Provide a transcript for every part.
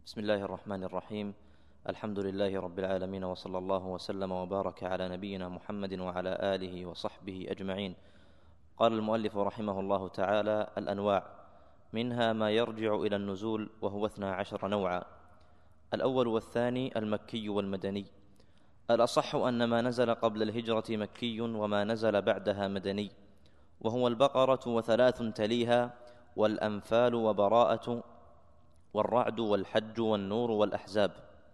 بسم الله الرحمن الرحيم. الحمد لله رب العالمين، وصلى الله وسلم وبارك على نبينا محمد وعلى آله وصحبه أجمعين. قال المؤلف رحمه الله تعالى: الأنواع، منها ما يرجع إلى النزول وهو 12 نوعا. الأول والثاني المكي والمدني. الأصح أن ما نزل قبل الهجرة مكي وما نزل بعدها مدني، وهو البقرة و3 تليها، والأنفال وبراءة، والرعد والحج والنور والأحزاب،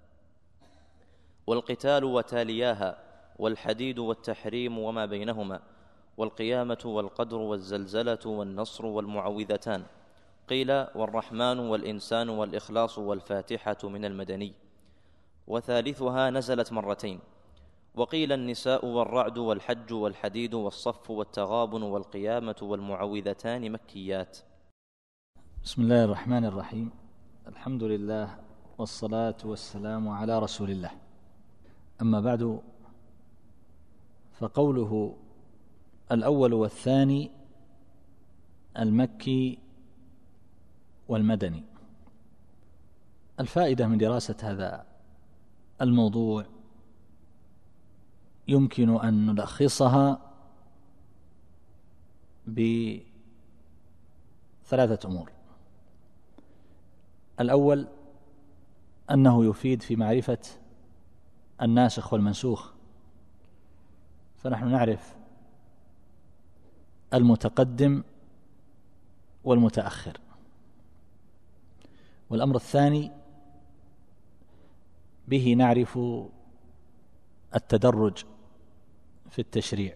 والقتال وتالياها، والحديد والتحريم وما بينهما، والقيامة والقدر والزلزلة والنصر والمعوذتان. قيل: والرحمن والإنسان والإخلاص والفاتحة من المدني، وثالثها نزلت مرتين. وقيل: النساء والرعد والحج والحديد والصف والتغابن والقيامة والمعوذتان مكيات. بسم الله الرحمن الرحيم. الحمد لله والصلاة والسلام على رسول الله. أما بعد، فقوله الأول والثاني المكي والمدني، الفائدة من دراسة هذا الموضوع يمكن أن نلخصها ب3 أمور. الأول أنه يفيد في معرفة الناسخ والمنسوخ، فنحن نعرف المتقدم والمتأخر. والأمر الثاني به نعرف التدرج في التشريع،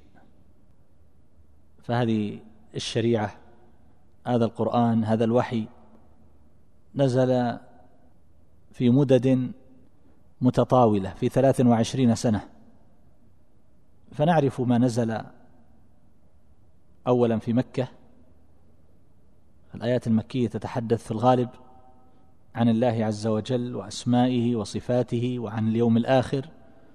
فهذه الشريعة، هذا القرآن، هذا الوحي نزل في مدد متطاولة في 23 سنة، فنعرف ما نزل أولا في مكة. الآيات المكية تتحدث في الغالب عن الله عز وجل وأسمائه وصفاته، وعن اليوم الآخر،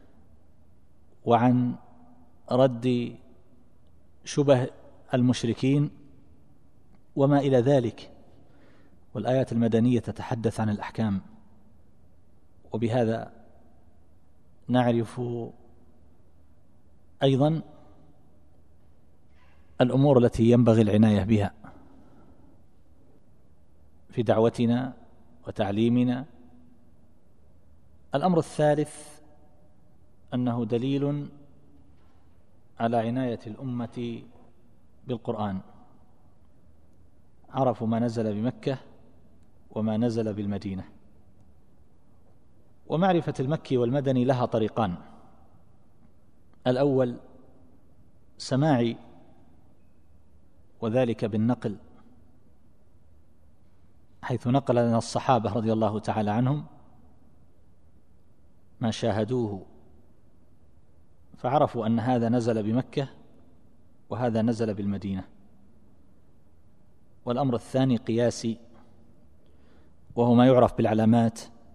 وعن رد شبه المشركين وما إلى ذلك. والآيات المدنية تتحدث عن الأحكام، وبهذا نعرف أيضا الأمور التي ينبغي العناية بها في دعوتنا وتعليمنا. الأمر الثالث أنه دليل على عناية الأمة بالقرآن، عرفوا ما نزل بمكة وما نزل بالمدينة. ومعرفة المكي والمدني لها طريقان: الأول سماعي، وذلك بالنقل، حيث نقل لنا الصحابة رضي الله تعالى عنهم ما شاهدوه، فعرفوا أن هذا نزل بمكة وهذا نزل بالمدينة. والأمر الثاني قياسي، وهو ما يعرف بالعلامات،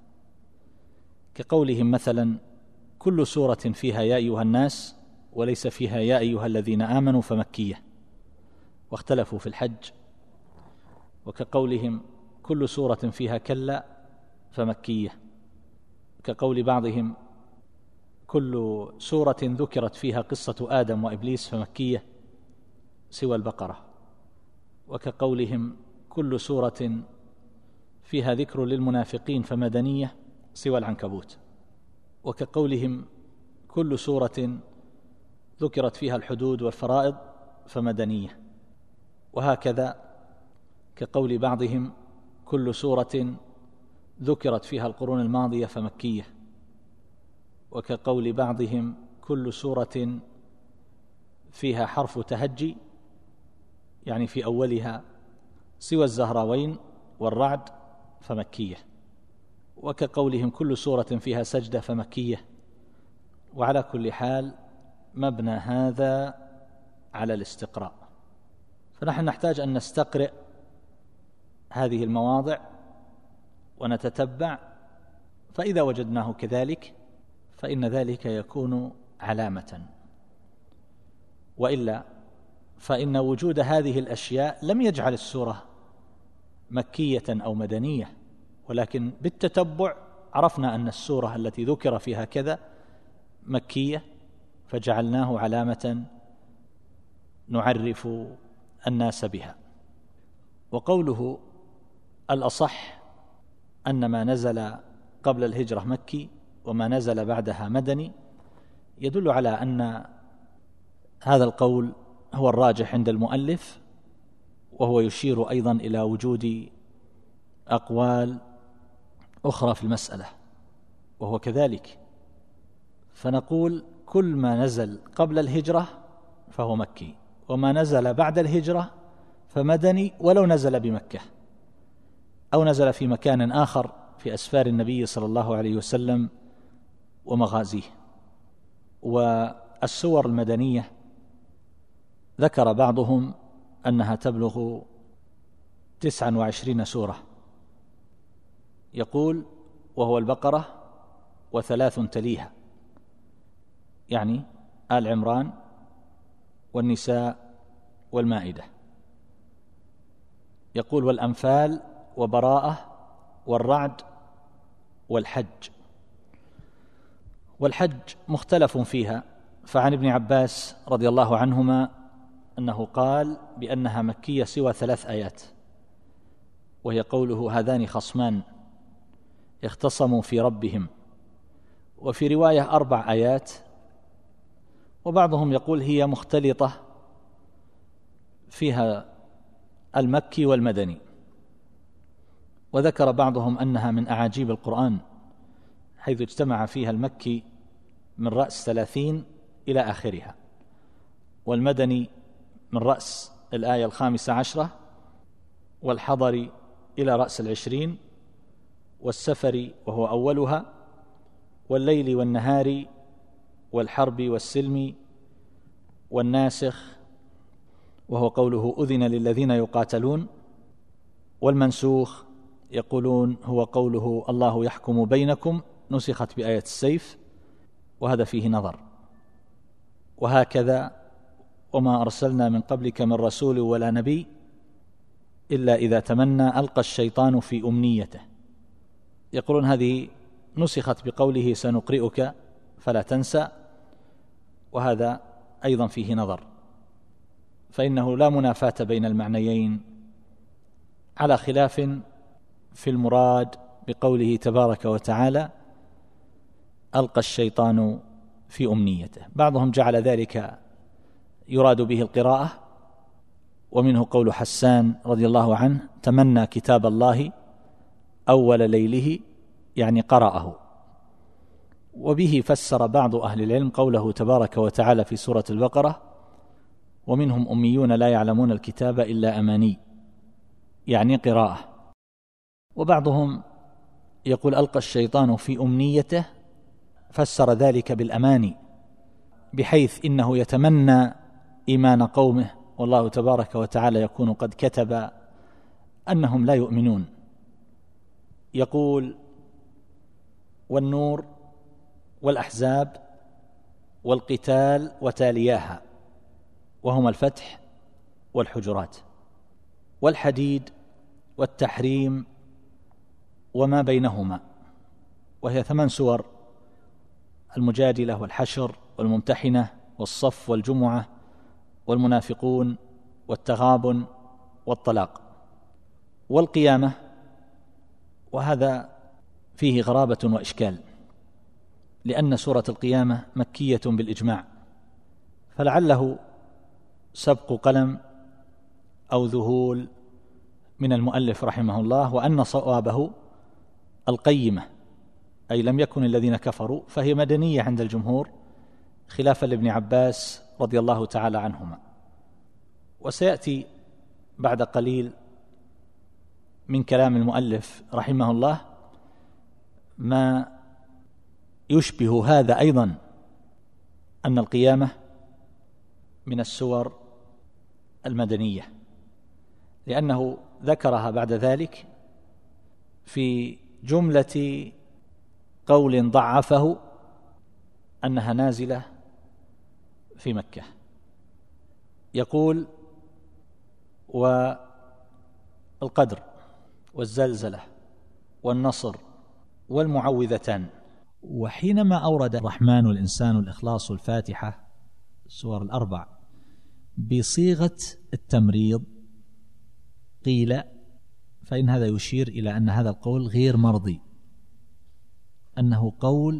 كقولهم مثلا: كل سورة فيها يا أيها الناس وليس فيها يا أيها الذين آمنوا فمكية، واختلفوا في الحج. وكقولهم: كل سورة فيها كلا فمكية. كقول بعضهم: كل سورة ذكرت فيها قصة آدم وإبليس فمكية سوى البقرة. وكقولهم: كل سورة فيها ذكر للمنافقين فمدنية سوى العنكبوت. وكقولهم: كل سورة ذكرت فيها الحدود والفرائض فمدنية. وهكذا كقول بعضهم: كل سورة ذكرت فيها القرون الماضية فمكية. وكقول بعضهم: كل سورة فيها حرف تهجي، يعني في أولها، سوى الزهراوين والرعد فمكية. وكقولهم: كل سورة فيها سجدة فمكية. وعلى كل حال مبنى هذا على الاستقراء، فنحن نحتاج أن نستقرئ هذه المواضع ونتتبع، فإذا وجدناه كذلك فإن ذلك يكون علامة، وإلا فإن وجود هذه الأشياء لم يجعل السورة مكية أو مدنية، ولكن بالتتبع عرفنا أن السورة التي ذكر فيها كذا مكية، فجعلناه علامة نعرف الناس بها. وقوله الأصح أن ما نزل قبل الهجرة مكي وما نزل بعدها مدني يدل على أن هذا القول هو الراجح عند المؤلف، وهو يشير أيضا إلى وجود أقوال أخرى في المسألة، وهو كذلك. فنقول كل ما نزل قبل الهجرة فهو مكي، وما نزل بعد الهجرة فمدني ولو نزل بمكة أو نزل في مكان آخر في أسفار النبي صلى الله عليه وسلم ومغازيه. والسور المدنية ذكر بعضهم أنها تبلغ 29 سورة، يقول وهو البقرة وثلاث تليها، يعني آل عمران والنساء والمائدة. يقول والأنفال وبراءة والرعد والحج. والحج مختلف فيها، فعن ابن عباس رضي الله عنهما أنه قال بأنها مكية سوى 3 آيات، وهي قوله هذان خصمان اختصموا في ربهم، وفي رواية 4 آيات، وبعضهم يقول هي مختلطة فيها المكي والمدني. وذكر بعضهم أنها من أعاجيب القرآن، حيث اجتمع فيها المكي من رأس 30 إلى آخرها، والمدني من رأس الآية 15 والحضر إلى رأس 20، والسفر وهو أولها، والليل والنهار والحرب والسلم، والناسخ وهو قوله أذن للذين يقاتلون، والمنسوخ يقولون هو قوله الله يحكم بينكم نسخت بآية السيف، وهذا فيه نظر. وهكذا وما أرسلنا من قبلك من رسول ولا نبي إلا إذا تمنى ألقى الشيطان في أمنيته، يقولون هذه نسخت بقوله سنقرئك فلا تنسى، وهذا أيضا فيه نظر، فإنه لا منافاة بين المعنيين، على خلاف في المراد بقوله تبارك وتعالى ألقى الشيطان في أمنيته. بعضهم جعل ذلك يراد به القراءة، ومنه قول حسان رضي الله عنه تمنى كتاب الله أول ليله، يعني قرأه. وبه فسر بعض أهل العلم قوله تبارك وتعالى في سورة البقرة ومنهم أميون لا يعلمون الكتاب إلا أماني، يعني قراءة. وبعضهم يقول ألقى الشيطان في أمنيته، فسر ذلك بالأماني، بحيث إنه يتمنى إيمان قومه، والله تبارك وتعالى يكون قد كتب أنهم لا يؤمنون. يقول والنور والأحزاب والقتال وتالياها، وهما الفتح والحجرات، والحديد والتحريم وما بينهما، وهي 8 سور: المجادلة والحشر والممتحنة والصف والجمعة والمنافقون والتغابن والطلاق. والقيامة، وهذا فيه غرابة وإشكال، لأن سورة القيامة مكية بالإجماع، فلعله سبق قلم أو ذهول من المؤلف رحمه الله، وأن صوابه القيمة، أي لم يكن الذين كفروا، فهي مدنية عند الجمهور، خلافا لابن عباس رضي الله تعالى عنهما. وسيأتي بعد قليل من كلام المؤلف رحمه الله ما يشبه هذا أيضا، أن القيامة من السور المدنية، لأنه ذكرها بعد ذلك في جملة قول ضعفه أنها نازلة في مكة. يقول والقدر والزلزلة والنصر والمعوذتان. وحينما أورد الرحمن والإنسان والإخلاص والفاتحة السور الأربع بصيغة التمريض قيل، فإن هذا يشير إلى أن هذا القول غير مرضي، أنه قول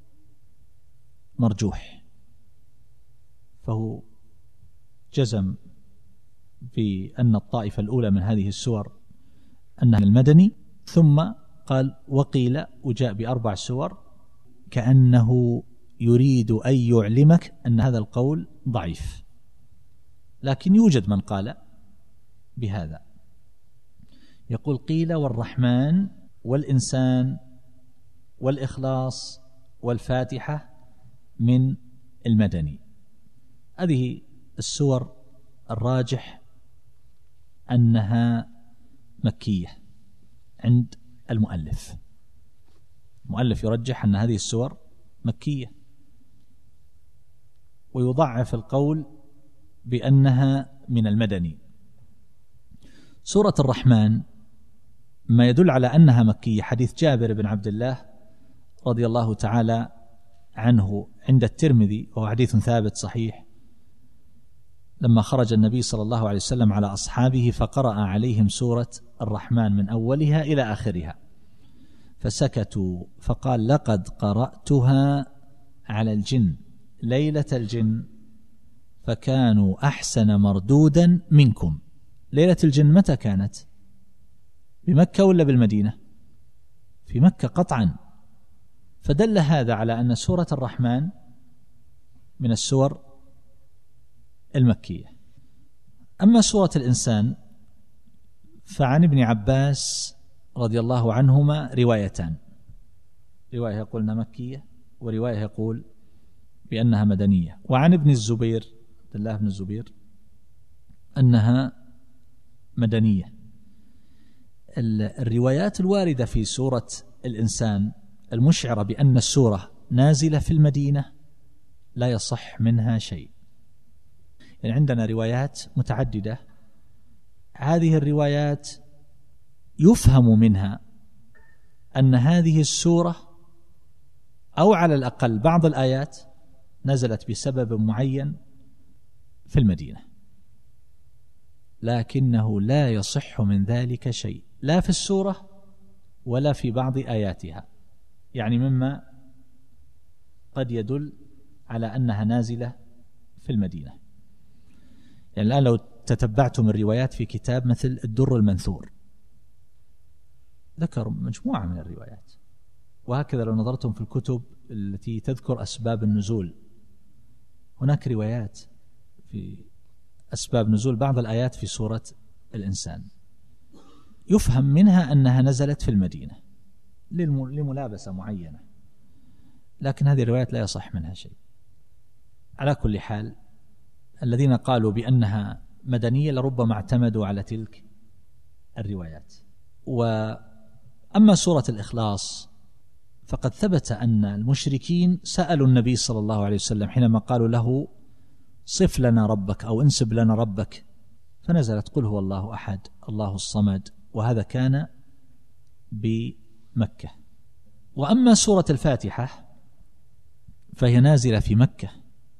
مرجوح، فهو جزم بأن الطائفة الأولى من هذه السور أنها المدني، ثم قال وقيل، وجاء بأربع سور كأنه يريد أن يعلمك أن هذا القول ضعيف، لكن يوجد من قال بهذا. يقول قيل والرحمن والإنسان والإخلاص والفاتحة من المدني. هذه السور الراجح أنها مكية عند المؤلف. المؤلف يرجح أن هذه السور مكية، ويضعف القول بأنها من المدني. سورة الرحمن ما يدل على أنها مكية حديث جابر بن عبد الله رضي الله تعالى عنه عند الترمذي، وهو حديث ثابت صحيح، لما خرج النبي صلى الله عليه وسلم على أصحابه فقرأ عليهم سورة الرحمن من أولها إلى آخرها، فسكتوا، فقال لقد قرأتها على الجن ليلة الجن فكانوا أحسن مردودا منكم. ليلة الجن متى كانت؟ بمكة ولا بالمدينة؟ في مكة قطعا، فدل هذا على أن سورة الرحمن من السور المكية. أما سورة الإنسان فعن ابن عباس رضي الله عنهما روايتان، رواية يقول أنها مكية، ورواية يقول بأنها مدنية. وعن ابن الزبير عبد الله بن الزبير أنها مدنية. الروايات الواردة في سورة الإنسان المشعرة بأن السورة نازلة في المدينة لا يصح منها شيء. يعني عندنا روايات متعددة، هذه الروايات يفهم منها أن هذه السورة أو على الأقل بعض الآيات نزلت بسبب معين في المدينة، لكنه لا يصح من ذلك شيء، لا في السورة ولا في بعض آياتها، يعني مما قد يدل على أنها نازلة في المدينة. يعني الآن لو تتبعتم الروايات في كتاب مثل الدر المنثور ذكر مجموعة من الروايات، وهكذا لو نظرتم في الكتب التي تذكر أسباب النزول هناك روايات في أسباب نزول بعض الآيات في سورة الإنسان يفهم منها أنها نزلت في المدينة لملابسة معينة، لكن هذه الروايات لا يصح منها شيء. على كل حال الذين قالوا بأنها مدنية لربما اعتمدوا على تلك الروايات. وأما سورة الإخلاص فقد ثبت أن المشركين سألوا النبي صلى الله عليه وسلم حينما قالوا له صف لنا ربك أو انسب لنا ربك، فنزلت قل هو الله أحد الله الصمد، وهذا كان بمكة. وأما سورة الفاتحة فهي نازلة في مكة.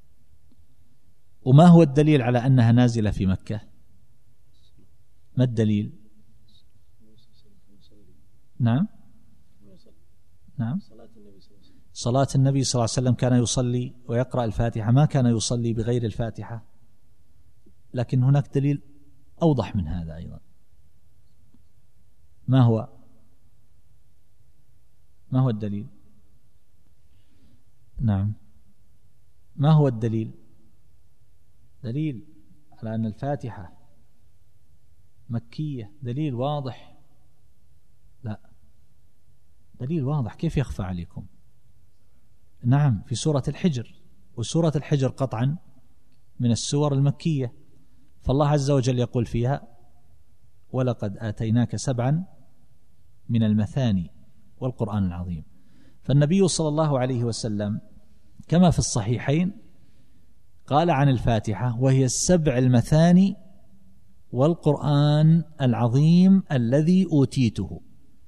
وما هو الدليل على أنها نازلة في مكة؟ ما الدليل؟ نعم صلاة النبي صلى الله عليه وسلم كان يصلي ويقرأ الفاتحة، ما كان يصلي بغير الفاتحة. لكن هناك دليل أوضح من هذا أيضا. ما هو الدليل؟ نعم، ما هو الدليل؟ دليل على أن الفاتحة مكية، دليل واضح. لا، دليل واضح كيف يخفى عليكم؟ نعم، في سورة الحجر، وسورة الحجر قطعا من السور المكية، فالله عز وجل يقول فيها ولقد آتيناك 7 من المثاني والقرآن العظيم. فالنبي صلى الله عليه وسلم كما في الصحيحين قال عن الفاتحة وهي 7 المثاني والقرآن العظيم الذي أوتيته.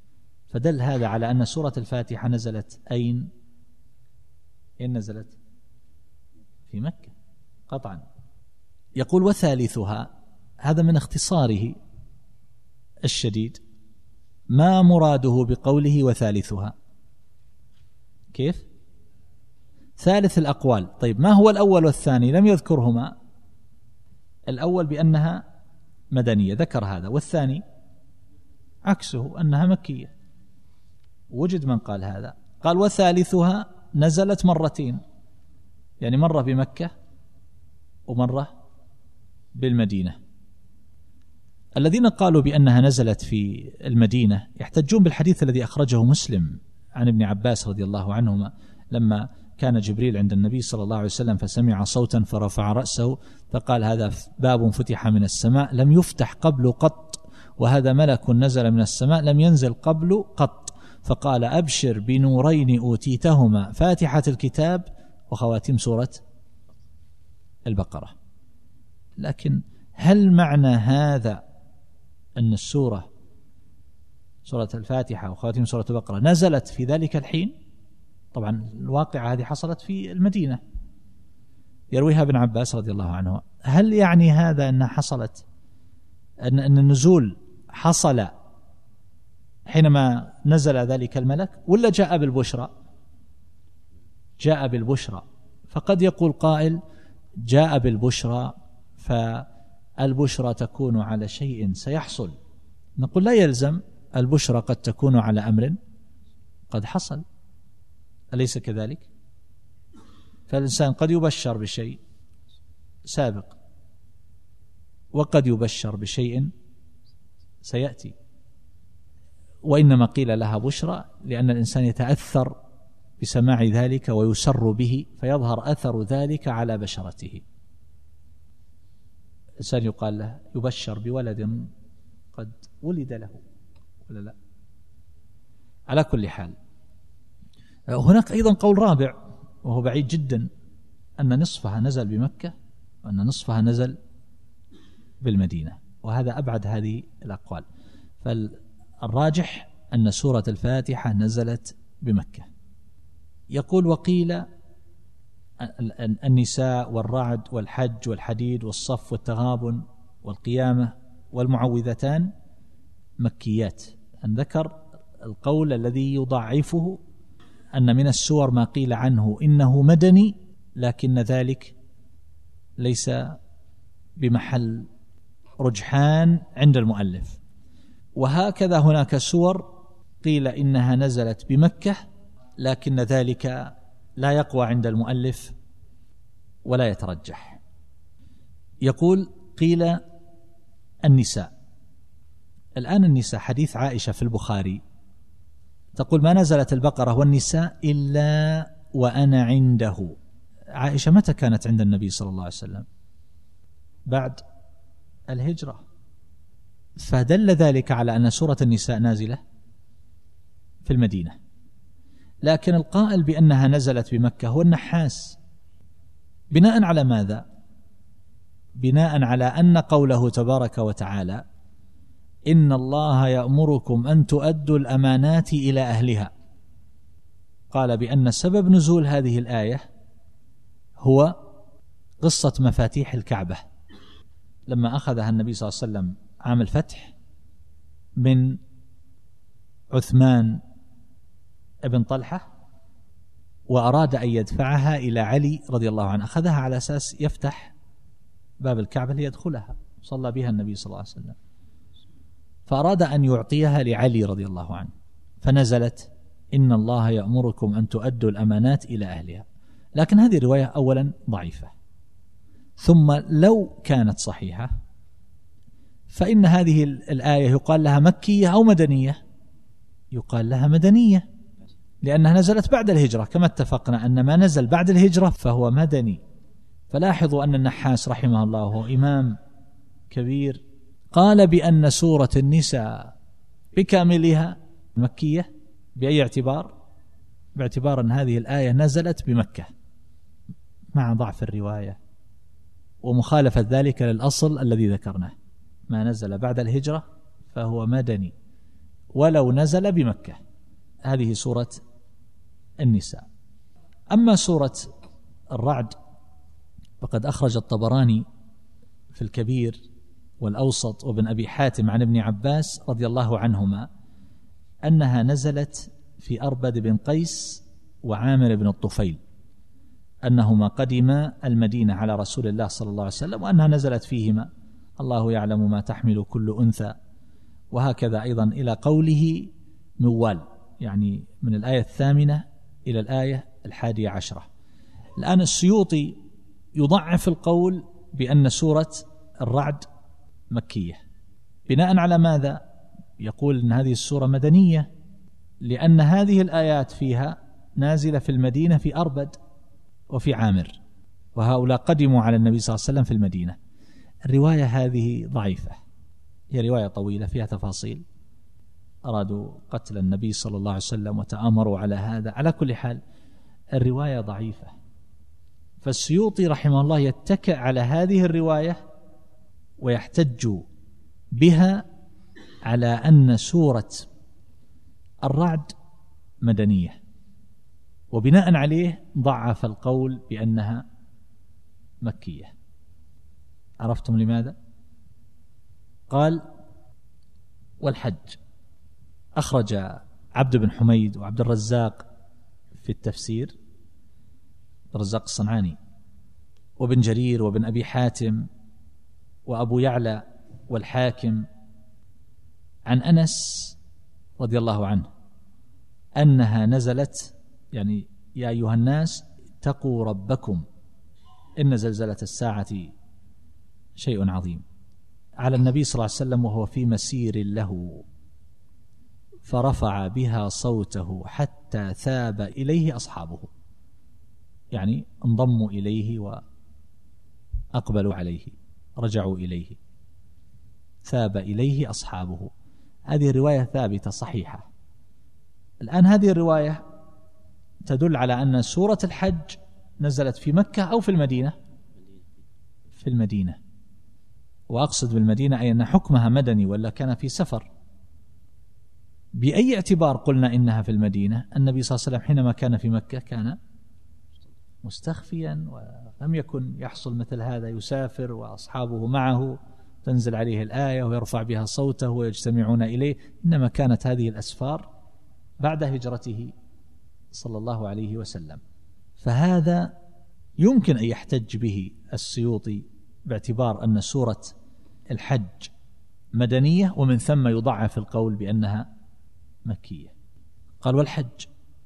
فدل هذا على أن سورة الفاتحة نزلت أين نزلت؟ في مكة قطعا. يقول وثالثها، هذا من اختصاره الشديد. ما مراده بقوله وثالثها؟ كيف؟ ثالث الأقوال. طيب ما هو الأول والثاني؟ لم يذكرهما. الأول بأنها مدنية ذكر هذا، والثاني عكسه أنها مكية. وجد من قال هذا، قال وثالثها نزلت مرتين، يعني مرة بمكة ومرة بالمدينة. الذين قالوا بأنها نزلت في المدينة يحتجون بالحديث الذي أخرجه مسلم عن ابن عباس رضي الله عنهما لما كان جبريل عند النبي صلى الله عليه وسلم فسمع صوتا فرفع رأسه فقال هذا باب فتح من السماء لم يفتح قبل قط، وهذا ملك نزل من السماء لم ينزل قبل قط، فقال أبشر بنورين أوتيتهما فاتحة الكتاب وخواتيم سورة البقرة. لكن هل معنى هذا أن سورة الفاتحة وخواتيم سورة البقرة نزلت في ذلك الحين؟ طبعا الواقعة هذه حصلت في المدينة يرويها ابن عباس رضي الله عنه. هل يعني هذا أنها حصلت أن النزول حصل حينما نزل ذلك الملك، ولا جاء بالبشرى؟ جاء بالبشرى. فقد يقول قائل جاء بالبشرى فالبشرى تكون على شيء سيحصل. نقول لا يلزم، البشرى قد تكون على أمر قد حصل، أليس كذلك؟ فالإنسان قد يبشر بشيء سابق وقد يبشر بشيء سيأتي، وإنما قيل لها بشرى لأن الإنسان يتأثر بسماع ذلك ويسر به فيظهر أثر ذلك على بشرته. الإنسان يقال له يبشر بولد قد ولد له ولا لا؟ على كل حال هناك أيضا قول رابع وهو بعيد جدا، أن نصفها نزل بمكة وأن نصفها نزل بالمدينة، وهذا أبعد هذه الأقوال. فالراجح أن سورة الفاتحة نزلت بمكة. يقول وقيل النساء والرعد والحج والحديد والصف والتغابن والقيامة والمعوذتان مكيات. أن ذكر القول الذي يضعفه أن من السور ما قيل عنه إنه مدني، لكن ذلك ليس بمحل رجحان عند المؤلف. وهكذا هناك سور قيل إنها نزلت بمكة، لكن ذلك لا يقوى عند المؤلف ولا يترجح. يقول قيل النساء. الآن النساء حديث عائشة في البخاري تقول ما نزلت البقرة والنساء إلا وأنا عنده. عائشة متى كانت عند النبي صلى الله عليه وسلم؟ بعد الهجرة، فدل ذلك على أن سورة النساء نازلة في المدينة. لكن القائل بأنها نزلت بمكة هو النحاس. بناء على ماذا؟ بناء على أن قوله تبارك وتعالى إن الله يأمركم أن تؤدوا الأمانات إلى أهلها، قال بأن سبب نزول هذه الآية هو قصة مفاتيح الكعبة لما أخذها النبي صلى الله عليه وسلم عام الفتح من عثمان ابن طلحة وأراد أن يدفعها إلى علي رضي الله عنه. أخذها على أساس يفتح باب الكعبة ليدخلها، صلى بها النبي صلى الله عليه وسلم، فأراد أن يعطيها لعلي رضي الله عنه، فنزلت إن الله يأمركم أن تؤدوا الأمانات إلى أهلها. لكن هذه الرواية أولا ضعيفة، ثم لو كانت صحيحة فإن هذه الآية يقال لها مكية أو مدنية؟ يقال لها مدنية، لأنها نزلت بعد الهجرة، كما اتفقنا أن ما نزل بعد الهجرة فهو مدني. فلاحظوا أن النحاس رحمه الله هو إمام كبير قال بأن سورة النساء بكاملها مكية. بأي اعتبار؟ باعتبار أن هذه الآية نزلت بمكة مع ضعف الرواية ومخالفة ذلك للأصل الذي ذكرناه، ما نزل بعد الهجرة فهو مدني، ولو نزل بمكة. هذه سورة النساء. أما سورة الرعد فقد أخرج الطبراني في الكبير والأوسط وابن أبي حاتم عن ابن عباس رضي الله عنهما أنها نزلت في أربد بن قيس وعامر بن الطفيل، أنهما قدما المدينة على رسول الله صلى الله عليه وسلم، وأنها نزلت فيهما الله يعلم ما تحمل كل أنثى، وهكذا أيضا إلى قوله موال، يعني من الآية 8 إلى الآية 11. الآن السيوطي يضعف القول بأن سورة الرعد مكية. بناء على ماذا؟ يقول أن هذه السورة مدنية لأن هذه الآيات فيها نازلة في المدينة في أربد وفي عامر، وهؤلاء قدموا على النبي صلى الله عليه وسلم في المدينة. الرواية هذه ضعيفة، هي رواية طويلة فيها تفاصيل، أرادوا قتل النبي صلى الله عليه وسلم وتآمروا على هذا. على كل حال الرواية ضعيفة، فالسيوطي رحمه الله يتكئ على هذه الرواية ويحتج بها على أن سورة الرعد مدنية، وبناء عليه ضعف القول بأنها مكية. عرفتم لماذا؟ قال: والحج. أخرج عبد بن حميد وعبد الرزاق في التفسير، الرزاق الصنعاني، وابن جرير وابن أبي حاتم وأبو يعلى والحاكم عن أنس رضي الله عنه أنها نزلت، يعني يا أيها الناس اتقوا ربكم إن زلزلة الساعة شيء عظيم، على النبي صلى الله عليه وسلم وهو في مسير له، فرفع بها صوته حتى ثاب إليه أصحابه، يعني انضموا إليه وأقبلوا عليه، رجعوا إليه، ثاب إليه أصحابه. هذه الرواية ثابتة صحيحة. الآن هذه الرواية تدل على أن سورة الحج نزلت في مكة أو في المدينة؟ في المدينة، وأقصد بالمدينة أي أن حكمها مدني ولا كان في سفر. بأي اعتبار قلنا إنها في المدينة؟ النبي صلى الله عليه وسلم حينما كان في مكة كان مستخفيا ولم يكن يحصل مثل هذا، يسافر وأصحابه معه تنزل عليه الآية ويرفع بها صوته ويجتمعون إليه، إنما كانت هذه الأسفار بعد هجرته صلى الله عليه وسلم. فهذا يمكن أن يحتج به السيوطي باعتبار أن سورة الحج مدنية، ومن ثم يضعف القول بأنها مكية. قال: والحج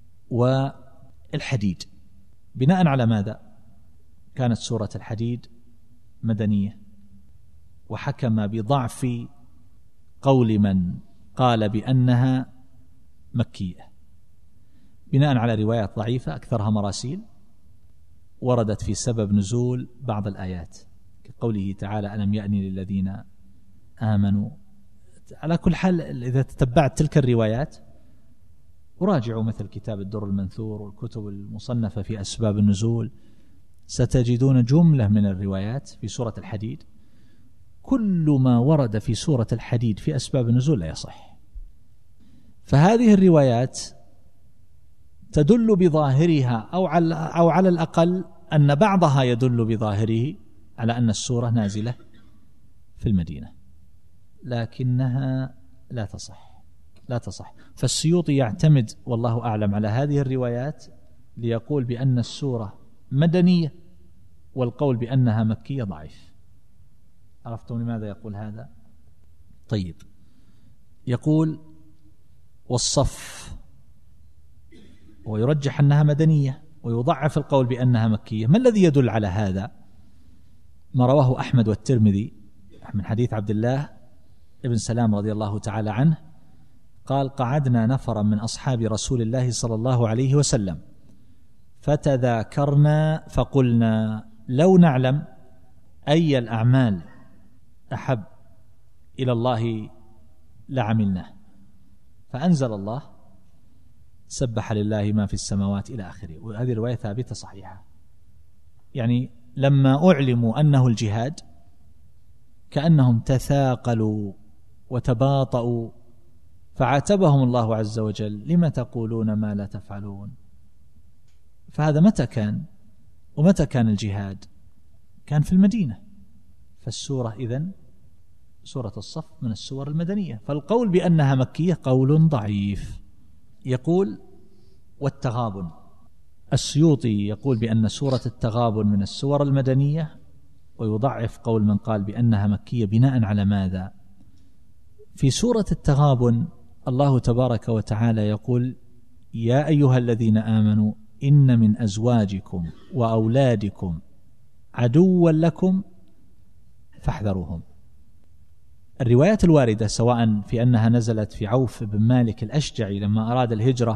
والحديد. بناء على ماذا كانت سورة الحديد مدنية؟ وحكم بضعف قول من قال بأنها مكية بناء على روايات ضعيفة أكثرها مراسيل وردت في سبب نزول بعض الآيات، كقوله تعالى: ألم يأن للذين آمنوا. على كل حال إذا تتبعت تلك الروايات، وراجعوا مثل كتاب الدر المنثور والكتب المصنفة في أسباب النزول، ستجدون جملة من الروايات في سورة الحديد، كل ما ورد في سورة الحديد في أسباب النزول لا يصح. فهذه الروايات تدل بظاهرها أو على الأقل أن بعضها يدل بظاهره على أن السورة نازلة في المدينة، لكنها لا تصح. فالسيوطي يعتمد والله أعلم على هذه الروايات ليقول بأن السورة مدنية، والقول بأنها مكية ضعيف. عرفتم لماذا يقول هذا؟ طيب، يقول: والصف، ويرجح أنها مدنية ويضعف القول بأنها مكية. ما الذي يدل على هذا؟ ما رواه أحمد والترمذي من حديث عبد الله ابن سلام رضي الله تعالى عنه قال: قعدنا نفرا من أصحاب رسول الله صلى الله عليه وسلم فتذاكرنا فقلنا: لو نعلم أي الأعمال أحب إلى الله لعملناه، فأنزل الله: سبح لله ما في السماوات إلى آخره. وهذه الرواية ثابتة صحيحة. يعني لما أعلموا أنه الجهاد كأنهم تثاقلوا وتباطؤوا فعاتبهم الله عز وجل: لم تقولون ما لا تفعلون. فهذا متى كان؟ ومتى كان الجهاد؟ كان في المدينة. فالسورة إذن سورة الصف من السور المدنية، فالقول بأنها مكية قول ضعيف. يقول: والتغابن. السيوطي يقول بأن سورة التغابن من السور المدنية، ويضعف قول من قال بأنها مكية بناء على ماذا؟ في سورة التغابن الله تبارك وتعالى يقول: يا أيها الذين آمنوا إن من أزواجكم وأولادكم عدوا لكم فاحذروهم. الروايات الواردة سواء في أنها نزلت في عوف بن مالك الأشجعي لما أراد الهجرة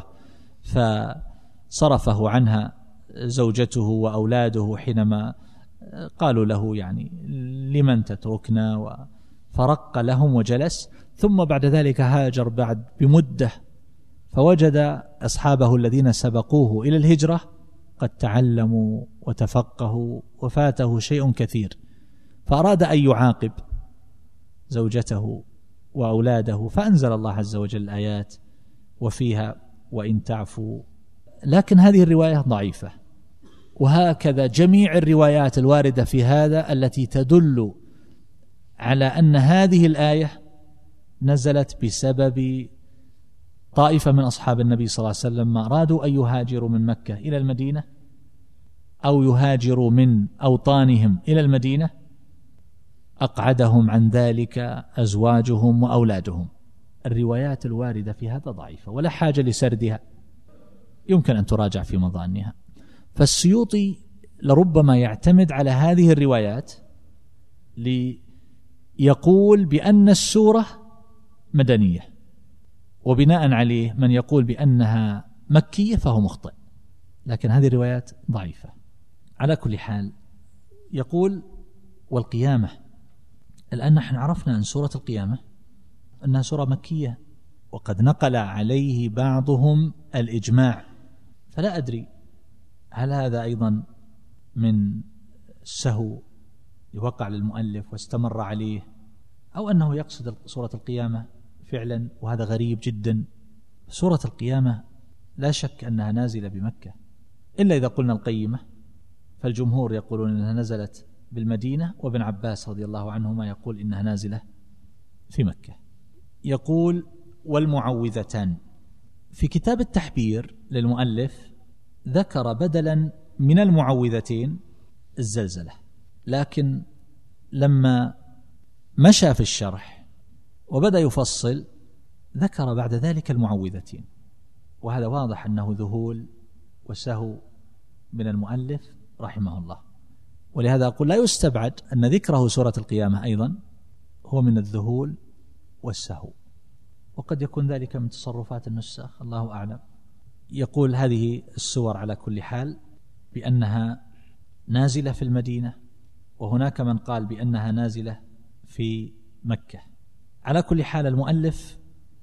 فصرفه عنها زوجته وأولاده حينما قالوا له يعني لمن تتركنا، فرق لهم وجلس، ثم بعد ذلك هاجر بعد بمدة فوجد أصحابه الذين سبقوه إلى الهجرة قد تعلموا وتفقهوا وفاته شيء كثير، فأراد أن يعاقب زوجته وأولاده، فأنزل الله عز وجل الآيات وفيها وإن تعفوا. لكن هذه الرواية ضعيفة، وهكذا جميع الروايات الواردة في هذا التي تدل على أن هذه الآية نزلت بسبب طائفة من أصحاب النبي صلى الله عليه وسلم ما أرادوا أن يهاجروا من مكة إلى المدينة أو يهاجروا من أوطانهم إلى المدينة، أقعدهم عن ذلك أزواجهم وأولادهم. الروايات الواردة في هذا ضعيفة ولا حاجة لسردها، يمكن أن تراجع في مظانها. فالسيوطي لربما يعتمد على هذه الروايات ليقول بأن السورة مدنية، وبناء عليه من يقول بأنها مكية فهو مخطئ، لكن هذه الروايات ضعيفة. على كل حال يقول: والقيامة. الآن نحن عرفنا أن سورة القيامة أنها سورة مكية، وقد نقل عليه بعضهم الإجماع، فلا أدري هل هذا أيضا من السهو يوقع للمؤلف واستمر عليه، أو أنه يقصد سورة القيامة فعلا، وهذا غريب جدا. سورة القيامة لا شك أنها نازلة بمكة، إلا إذا قلنا القيمة، فالجمهور يقولون أنها نزلت بالمدينة، وابن عباس رضي الله عنهما يقول إنها نازلة في مكة. يقول: والمعوذتان. في كتاب التحبير للمؤلف ذكر بدلا من المعوذتين الزلزلة، لكن لما مشى في الشرح وبدأ يفصل ذكر بعد ذلك المعوذتين، وهذا واضح أنه ذهول وسهو من المؤلف رحمه الله. ولهذا أقول لا يستبعد أن ذكره سورة القيامة أيضا هو من الذهول والسهو، وقد يكون ذلك من تصرفات النساخ، الله أعلم. يقول: هذه السور على كل حال بأنها نازلة في المدينة، وهناك من قال بأنها نازلة في مكة. على كل حال المؤلف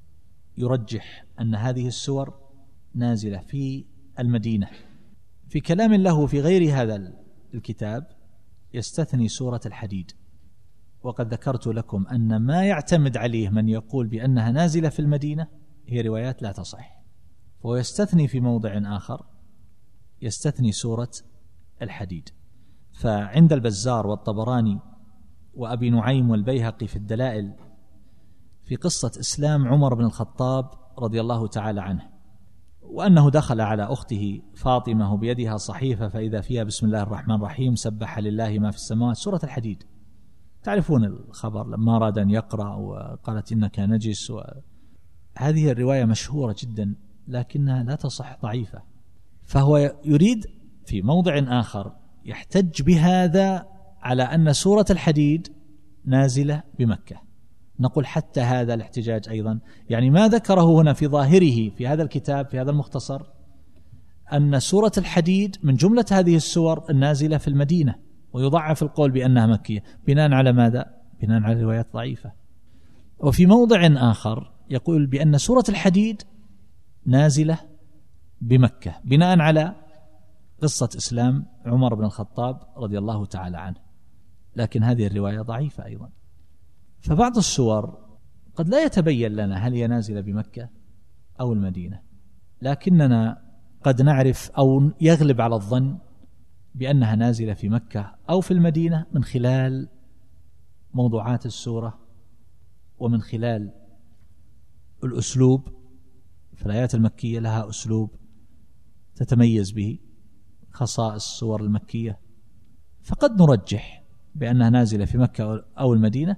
يرجح أن هذه السور نازلة في المدينة. في كلام له في غير هذا الكتاب يستثني سورة الحديد، وقد ذكرت لكم أن ما يعتمد عليه من يقول بأنها نازلة في المدينة هي روايات لا تصح، ويستثني في موضع آخر يستثني سورة الحديد. فعند البزار والطبراني وأبي نعيم والبيهقي في الدلائل في قصة إسلام عمر بن الخطاب رضي الله تعالى عنه، وأنه دخل على أخته فاطمة بيدها صحيفة فإذا فيها بسم الله الرحمن الرحيم سبح لله ما في السماوات، سورة الحديد. تعرفون الخبر لما أراد أن يقرأ وقالت إنك نجس، هذه الرواية مشهورة جدا لكنها لا تصح، ضعيفة. فهو يريد في موضع آخر يحتج بهذا على أن سورة الحديد نازلة بمكة. نقول حتى هذا الاحتجاج أيضا يعني ما ذكره هنا في ظاهره في هذا الكتاب في هذا المختصر أن سورة الحديد من جملة هذه السور النازلة في المدينة، ويضعف القول بأنها مكية بناء على ماذا؟ بناء على روايات ضعيفة. وفي موضع آخر يقول بأن سورة الحديد نازلة بمكة بناء على قصة إسلام عمر بن الخطاب رضي الله تعالى عنه، لكن هذه الرواية ضعيفة أيضا. فبعض السور قد لا يتبين لنا هل هي نازلة بمكة أو المدينة، لكننا قد نعرف أو يغلب على الظن بأنها نازلة في مكة أو في المدينة من خلال موضوعات السورة ومن خلال الأسلوب. فالآيات المكية لها أسلوب تتميز به خصائص السور المكية، فقد نرجح بأنها نازلة في مكة أو المدينة،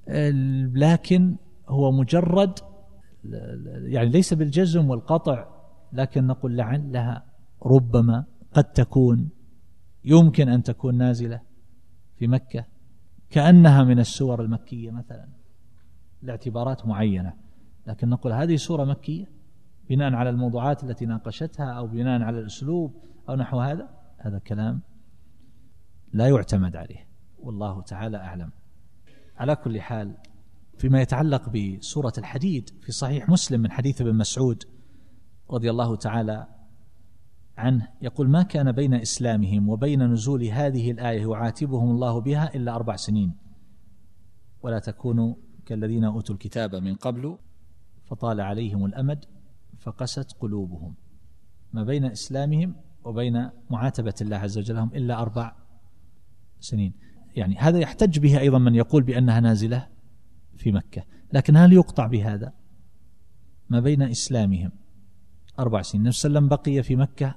لكن هو مجرد يعني ليس بالجزم والقطع، لكن نقول لعلها ربما قد تكون يمكن أن تكون نازلة في مكة كأنها من السور المكية مثلا لاعتبارات معينة، لكن نقول هذه سورة مكية بناء على الموضوعات التي ناقشتها أو بناء على الأسلوب أو نحو هذا كلام لا يعتمد عليه، والله تعالى أعلم. على كل حال، فيما يتعلق بسورة الحديد في صحيح مسلم من حديث ابن مسعود رضي الله تعالى عنه يقول: ما كان بين إسلامهم وبين نزول هذه الآية يعاتبهم الله بها إلا 4 سنين، ولا تكونوا كالذين أوتوا الكتاب من قبل فطال عليهم الأمد فقست قلوبهم. ما بين إسلامهم وبين معاتبة الله عز وجل لهم إلا 4 سنين. يعني هذا يحتج به أيضا من يقول بأنها نازلة في مكة، لكن هل يقطع بهذا؟ ما بين إسلامهم 4 سنين. النبي صلى الله عليه وسلم بقي في مكة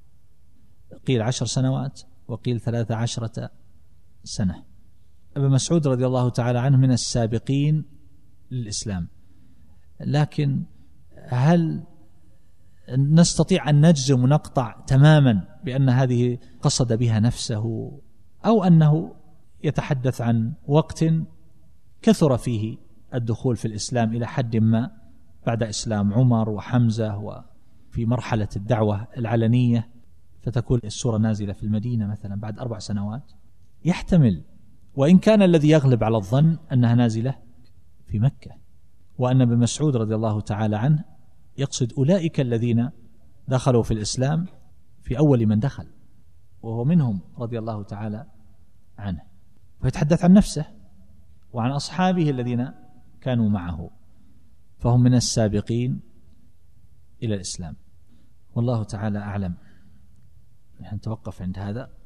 قيل 10 سنوات وقيل 13 سنة. ابن مسعود رضي الله تعالى عنه من السابقين للإسلام، لكن هل نستطيع أن نجزم ونقطع تماما بأن هذه قصد بها نفسه، أو أنه يتحدث عن وقت كثر فيه الدخول في الإسلام إلى حد ما بعد إسلام عمر وحمزة وفي مرحلة الدعوة العلنية، فتكون السورة نازلة في المدينة مثلا بعد 4 سنوات؟ يحتمل، وإن كان الذي يغلب على الظن أنها نازلة في مكة، وأن ابن مسعود رضي الله تعالى عنه يقصد أولئك الذين دخلوا في الإسلام في أول من دخل، وهو منهم رضي الله تعالى عنه، ويتحدث عن نفسه وعن أصحابه الذين كانوا معه، فهم من السابقين إلى الإسلام. والله تعالى أعلم. نحن نتوقف عند هذا.